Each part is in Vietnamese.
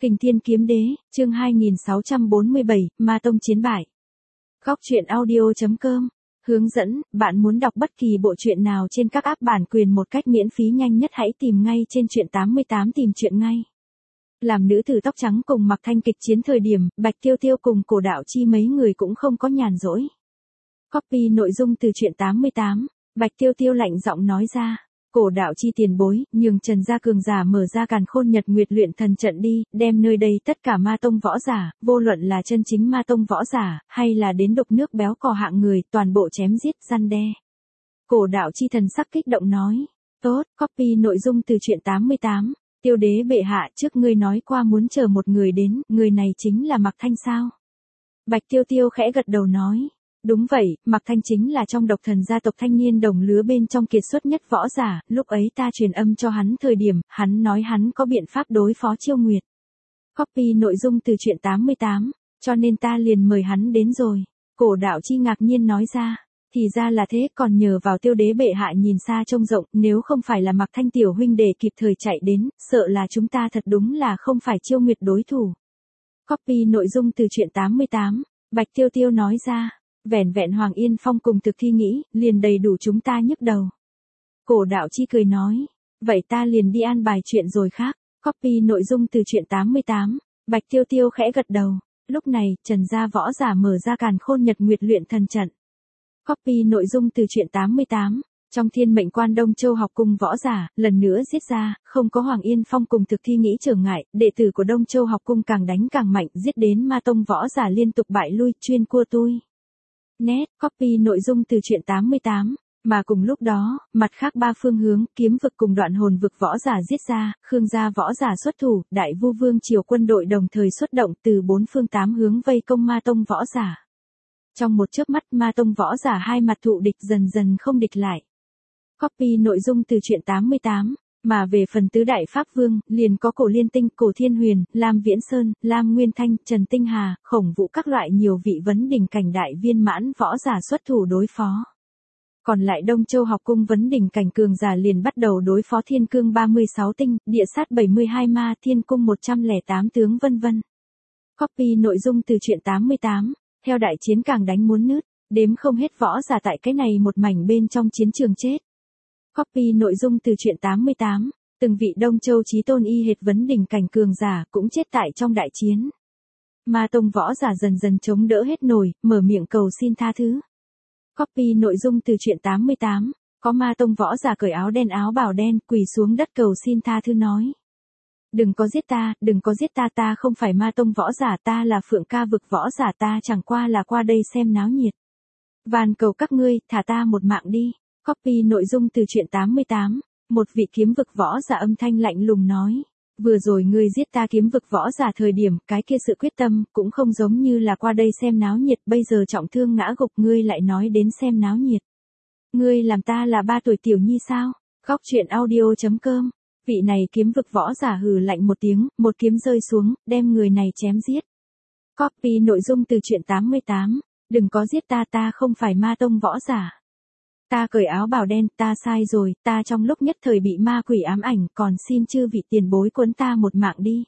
Kình Thiên Kiếm Đế, chương 2647, Ma Tông chiến bại. Góc truyện audio.com hướng dẫn, bạn muốn đọc bất kỳ bộ truyện nào trên các app bản quyền một cách miễn phí nhanh nhất hãy tìm ngay trên truyện 88 tìm truyện ngay. Làm nữ tử tóc trắng cùng Mạc Thanh kịch chiến thời điểm, Bạch Tiêu Tiêu cùng Cổ Đạo Chi mấy người cũng không có nhàn rỗi. Copy nội dung từ truyện 88, Bạch Tiêu Tiêu lạnh giọng nói ra. Cổ Đạo Chi tiền bối, nhường Trần gia cường giả mở ra Càn Khôn Nhật Nguyệt luyện thần trận đi, đem nơi đây tất cả ma tông võ giả, vô luận là chân chính ma tông võ giả, hay là đến đục nước béo cò hạng người, toàn bộ chém giết răn đe. Cổ Đạo Chi thần sắc kích động nói, tốt, copy nội dung từ truyện 88, Tiêu đế bệ hạ trước ngươi nói qua muốn chờ một người đến, người này chính là Mạc Thanh sao? Bạch Tiêu Tiêu khẽ gật đầu nói. Đúng vậy, Mạc Thanh chính là trong độc thần gia tộc thanh niên đồng lứa bên trong kiệt xuất nhất võ giả, lúc ấy ta truyền âm cho hắn thời điểm, hắn nói hắn có biện pháp đối phó Chiêu Nguyệt. Copy nội dung từ truyện 88, cho nên ta liền mời hắn đến rồi. Cổ Đạo Chi ngạc nhiên nói ra, thì ra là thế, còn nhờ vào Tiêu đế bệ hạ nhìn xa trông rộng, nếu không phải là Mạc Thanh tiểu huynh đệ kịp thời chạy đến, sợ là chúng ta thật đúng là không phải Chiêu Nguyệt đối thủ. Copy nội dung từ truyện 88, Bạch Tiêu Tiêu nói ra. Vẻn vẹn Hoàng Yên Phong cùng thực thi nghĩ, liền đầy đủ chúng ta nhức đầu. Cổ Đạo Chi cười nói, vậy ta liền đi an bài chuyện rồi khác. Copy nội dung từ truyện 88, Bạch Tiêu Tiêu khẽ gật đầu. Lúc này, Trần gia võ giả mở ra Càn Khôn Nhật Nguyệt luyện thần trận. Copy nội dung từ truyện 88, trong Thiên Mệnh Quan Đông Châu học cung võ giả, lần nữa giết ra, không có Hoàng Yên Phong cùng thực thi nghĩ trở ngại, đệ tử của Đông Châu học cung càng đánh càng mạnh, giết đến ma tông võ giả liên tục bại lui, chuyên cua tui. Nét, copy nội dung từ truyện 88, mà cùng lúc đó, mặt khác ba phương hướng, kiếm vực cùng đoạn hồn vực võ giả giết ra, Khương gia võ giả xuất thủ, Đại Vu Vương triều quân đội đồng thời xuất động từ bốn phương tám hướng vây công ma tông võ giả. Trong một chớp mắt ma tông võ giả hai mặt thụ địch dần dần không địch lại. Copy nội dung từ truyện 88. Mà về phần tứ đại pháp vương, liền có Cổ Liên Tinh, Cổ Thiên Huyền, Lam Viễn Sơn, Lam Nguyên Thanh, Trần Tinh Hà, Khổng Vũ các loại nhiều vị vấn đỉnh cảnh đại viên mãn võ giả xuất thủ đối phó. Còn lại Đông Châu học cung vấn đỉnh cảnh cường giả liền bắt đầu đối phó Thiên Cương 36 tinh, Địa Sát 72 ma, Thiên Cung 108 tướng vân vân. Copy nội dung từ truyện 88, theo đại chiến càng đánh muốn nứt, đếm không hết võ giả tại cái này một mảnh bên trong chiến trường chết. Copy nội dung từ truyện 88, từng vị Đông Châu chí tôn y hệt vấn đỉnh cảnh cường giả cũng chết tại trong đại chiến. Ma tông võ giả dần dần chống đỡ hết nổi, mở miệng cầu xin tha thứ. Copy nội dung từ truyện 88, có ma tông võ giả cởi áo đen áo bào đen, quỳ xuống đất cầu xin tha thứ nói. Đừng có giết ta, đừng có giết ta, ta không phải ma tông võ giả, ta là Phượng Ca vực võ giả, ta chẳng qua là qua đây xem náo nhiệt. Van cầu các ngươi, thả ta một mạng đi. Copy nội dung từ truyện 88, một vị kiếm vực võ giả âm thanh lạnh lùng nói. Vừa rồi ngươi giết ta kiếm vực võ giả thời điểm, cái kia sự quyết tâm, cũng không giống như là qua đây xem náo nhiệt, bây giờ trọng thương ngã gục ngươi lại nói đến xem náo nhiệt. Ngươi làm ta là 3 tuổi tiểu nhi sao? Góc truyện audio.com, vị này kiếm vực võ giả hừ lạnh một tiếng, một kiếm rơi xuống, đem người này chém giết. Copy nội dung từ truyện 88, đừng có giết ta, ta không phải ma tông võ giả. Ta cởi áo bào đen, ta sai rồi, ta trong lúc nhất thời bị ma quỷ ám ảnh, còn xin chư vị tiền bối cuốn ta một mạng đi.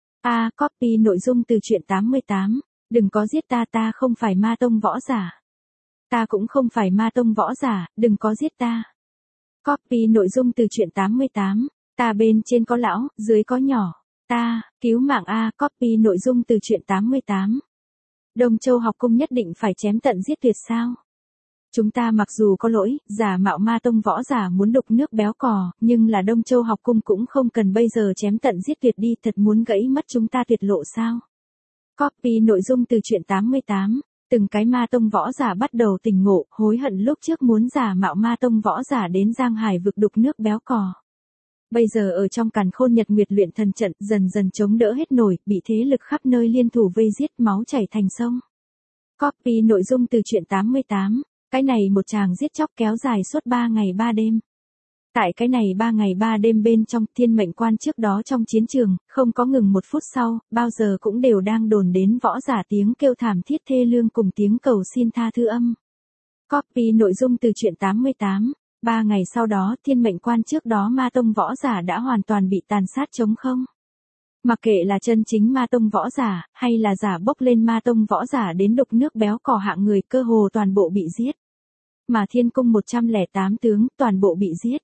Copy nội dung từ truyện 88, đừng có giết ta, ta không phải ma tông võ giả. Ta cũng không phải ma tông võ giả, đừng có giết ta. Copy nội dung từ truyện 88, ta bên trên có lão, dưới có nhỏ. Ta, cứu mạng copy nội dung từ truyện 88. Đông Châu học cung nhất định phải chém tận giết tuyệt sao? Chúng ta mặc dù có lỗi, giả mạo ma tông võ giả muốn đục nước béo cò, nhưng là Đông Châu học cung cũng không cần bây giờ chém tận giết tuyệt đi, thật muốn gãy mất chúng ta tuyệt lộ sao? Copy nội dung từ truyện 88, từng cái ma tông võ giả bắt đầu tỉnh ngộ, hối hận lúc trước muốn giả mạo ma tông võ giả đến Giang Hải vực đục nước béo cò. Bây giờ ở trong Càn Khôn Nhật Nguyệt luyện thần trận, dần dần chống đỡ hết nổi, bị thế lực khắp nơi liên thủ vây giết, máu chảy thành sông. Copy nội dung từ truyện 88. Cái này một tràng giết chóc kéo dài suốt 3 ngày 3 đêm. Tại cái này 3 ngày 3 đêm bên trong Thiên Mệnh Quan trước đó trong chiến trường, không có ngừng một phút sau, bao giờ cũng đều đang đồn đến võ giả tiếng kêu thảm thiết thê lương cùng tiếng cầu xin tha thứ âm. Copy nội dung từ truyện 88, 3 ngày sau đó Thiên Mệnh Quan trước đó ma tông võ giả đã hoàn toàn bị tàn sát trống không. Mặc kệ là chân chính ma tông võ giả, hay là giả bốc lên ma tông võ giả đến đục nước béo cò hạng người, cơ hồ toàn bộ bị giết. Mà thiên cung 108 tướng, toàn bộ bị giết.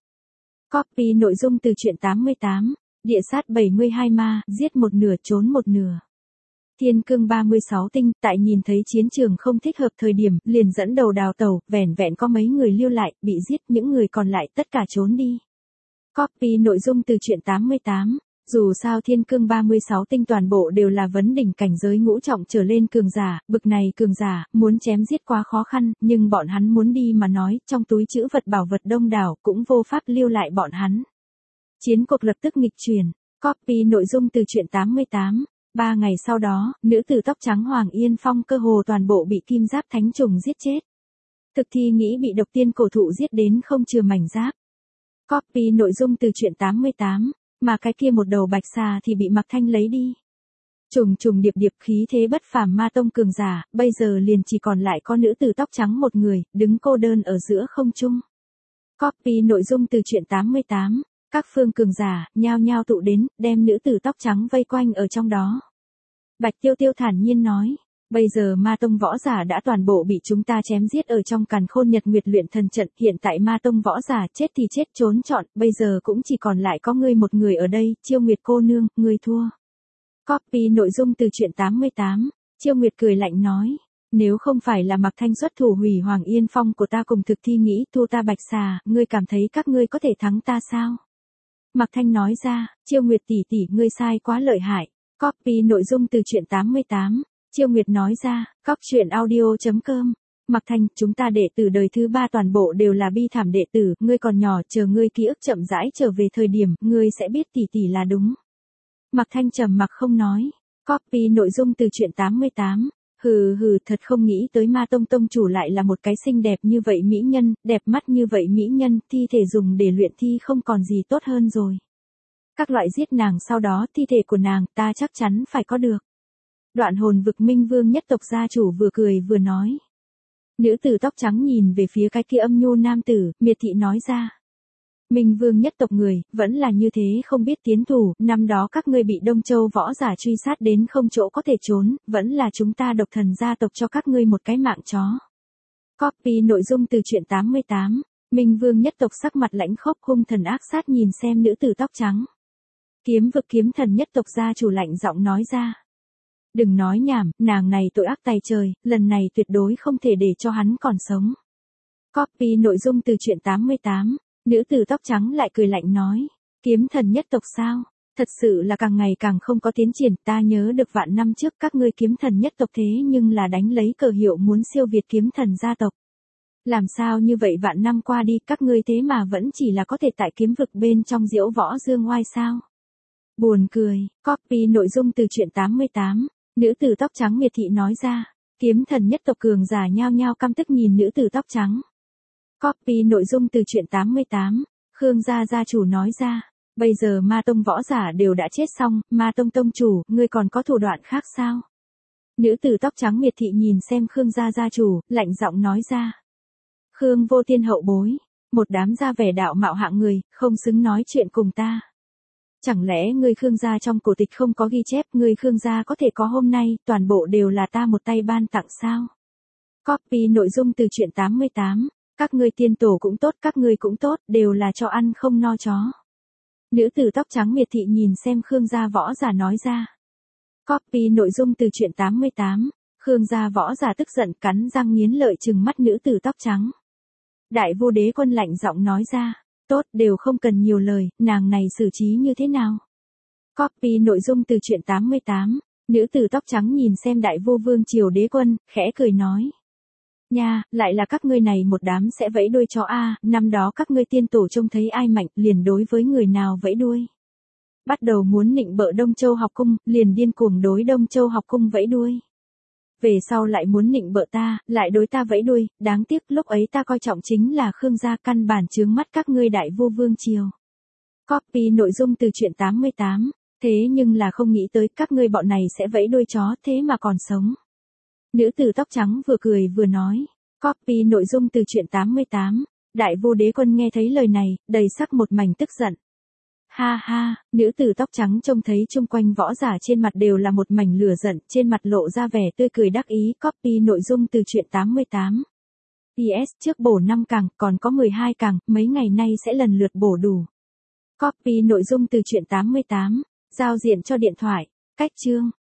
Copy nội dung từ truyện 88, địa sát 72 ma, giết một nửa trốn một nửa. Thiên cương 36 tinh, tại nhìn thấy chiến trường không thích hợp thời điểm, liền dẫn đầu đào tẩu, vẻn vẹn có mấy người lưu lại, bị giết, những người còn lại tất cả trốn đi. Copy nội dung từ truyện 88. Dù sao thiên cương 36 tinh toàn bộ đều là vấn đỉnh cảnh giới ngũ trọng trở lên cường giả, bực này cường giả, muốn chém giết quá khó khăn, nhưng bọn hắn muốn đi mà nói, trong túi trữ vật bảo vật đông đảo, cũng vô pháp lưu lại bọn hắn. Chiến cuộc lập tức nghịch chuyển. Copy nội dung từ truyện 88. 3 ngày sau đó, nữ tử tóc trắng Hoàng Yên Phong cơ hồ toàn bộ bị kim giáp thánh trùng giết chết. Thực thi nghĩ bị độc tiên cổ thụ giết đến không chừa mảnh giáp. Copy nội dung từ truyện 88. Mà cái kia một đầu bạch xà thì bị Mạc Thanh lấy đi. Trùng trùng điệp điệp khí thế bất phàm ma tông cường giả, bây giờ liền chỉ còn lại có nữ tử tóc trắng một người, đứng cô đơn ở giữa không trung. Copy nội dung từ truyện 88. Các phương cường giả, nhao nhao tụ đến, đem nữ tử tóc trắng vây quanh ở trong đó. Bạch Tiêu Tiêu thản nhiên nói. Bây giờ ma tông võ giả đã toàn bộ bị chúng ta chém giết ở trong càn khôn nhật nguyệt luyện thần trận, hiện tại ma tông võ giả chết thì chết trốn trọn, bây giờ cũng chỉ còn lại có ngươi một người ở đây, Chiêu Nguyệt cô nương, ngươi thua. Copy nội dung từ truyện 88, Chiêu Nguyệt cười lạnh nói, nếu không phải là Mạc Thanh xuất thủ hủy Hoàng Yên Phong của ta cùng thực thi nghĩ thu ta bạch xà, ngươi cảm thấy các ngươi có thể thắng ta sao? Mạc Thanh nói ra, Chiêu Nguyệt tỷ tỷ ngươi sai quá lợi hại. Copy nội dung từ truyện 88. Chiêu Nguyệt nói ra, coptruyện.audio.com. Mạc Thanh, chúng ta đệ tử đời thứ 3 toàn bộ đều là bi thảm đệ tử, ngươi còn nhỏ, chờ ngươi ký ức chậm rãi trở về thời điểm, ngươi sẽ biết tỷ tỷ là đúng. Mạc Thanh trầm mặc không nói. Copy nội dung từ truyện 88. Hừ hừ, thật không nghĩ tới ma tông tông chủ lại là một cái xinh đẹp như vậy mỹ nhân, đẹp mắt như vậy mỹ nhân, thi thể dùng để luyện thi không còn gì tốt hơn rồi. Các loại giết nàng sau đó thi thể của nàng ta chắc chắn phải có được. Đoạn hồn vực Minh Vương nhất tộc gia chủ vừa cười vừa nói. Nữ tử tóc trắng nhìn về phía cái kia âm nhu nam tử, miệt thị nói ra. Minh Vương nhất tộc người, vẫn là như thế không biết tiến thủ, năm đó các ngươi bị Đông Châu võ giả truy sát đến không chỗ có thể trốn, vẫn là chúng ta độc thần gia tộc cho các ngươi một cái mạng chó. Copy nội dung từ truyện 88, Minh Vương nhất tộc sắc mặt lãnh khốc hung thần ác sát nhìn xem nữ tử tóc trắng. Kiếm vực kiếm thần nhất tộc gia chủ lạnh giọng nói ra. Đừng nói nhảm, nàng này tội ác tày trời, lần này tuyệt đối không thể để cho hắn còn sống. Copy nội dung từ truyện 88, nữ tử tóc trắng lại cười lạnh nói. Kiếm thần nhất tộc sao? Thật sự là càng ngày càng không có tiến triển, ta nhớ được vạn năm trước các ngươi kiếm thần nhất tộc thế nhưng là đánh lấy cờ hiệu muốn siêu việt kiếm thần gia tộc. Làm sao như vậy vạn năm qua đi các ngươi thế mà vẫn chỉ là có thể tại kiếm vực bên trong diễu võ dương oai sao? Buồn cười. Copy nội dung từ truyện 88, nữ tử tóc trắng miệt thị nói ra. Kiếm thần nhất tộc cường giả nhao nhao căm tức nhìn nữ tử tóc trắng. Copy nội dung từ truyện 88, Khương gia gia chủ nói ra. Bây giờ ma tông võ giả đều đã chết xong, ma tông tông chủ, ngươi còn có thủ đoạn khác sao? Nữ tử tóc trắng miệt thị nhìn xem Khương gia gia chủ, lạnh giọng nói ra. Khương vô tiên hậu bối, một đám gia vẻ đạo mạo hạng người, không xứng nói chuyện cùng ta. Chẳng lẽ ngươi Khương gia trong cổ tịch không có ghi chép, ngươi Khương gia có thể có hôm nay, toàn bộ đều là ta một tay ban tặng sao? Copy nội dung từ truyện 88, các ngươi tiên tổ cũng tốt, các ngươi cũng tốt, đều là cho ăn không no chó. Nữ tử tóc trắng miệt thị nhìn xem Khương gia võ giả nói ra. Copy nội dung từ truyện 88, Khương gia võ giả tức giận cắn răng nghiến lợi trừng mắt nữ tử tóc trắng. Đại vô đế quân lạnh giọng nói ra. Tốt, đều không cần nhiều lời, nàng này xử trí như thế nào? Copy nội dung từ truyện 88, nữ tử tóc trắng nhìn xem đại vô vương triều đế quân, khẽ cười nói. Nha, lại là các ngươi này một đám sẽ vẫy đuôi chó a, năm đó các ngươi tiên tổ trông thấy ai mạnh, liền đối với người nào vẫy đuôi. Bắt đầu muốn nịnh bợ Đông Châu học cung, liền điên cuồng đối Đông Châu học cung vẫy đuôi. Về sau lại muốn nịnh bợ ta, lại đối ta vẫy đuôi, đáng tiếc lúc ấy ta coi trọng chính là Khương gia, căn bản chướng mắt các ngươi đại vô vương triều. Copy nội dung từ truyện 88, thế nhưng là không nghĩ tới các ngươi bọn này sẽ vẫy đuôi chó thế mà còn sống. Nữ tử tóc trắng vừa cười vừa nói. Copy nội dung từ truyện 88, đại vô đế quân nghe thấy lời này, đầy sắc một mảnh tức giận. Ha ha, nữ tử tóc trắng trông thấy chung quanh võ giả trên mặt đều là một mảnh lửa giận, trên mặt lộ ra vẻ tươi cười đắc ý, copy nội dung từ truyện 88. PS trước bổ 5 càng, còn có 12 càng, mấy ngày nay sẽ lần lượt bổ đủ. Copy nội dung từ truyện 88, giao diện cho điện thoại, cách chương.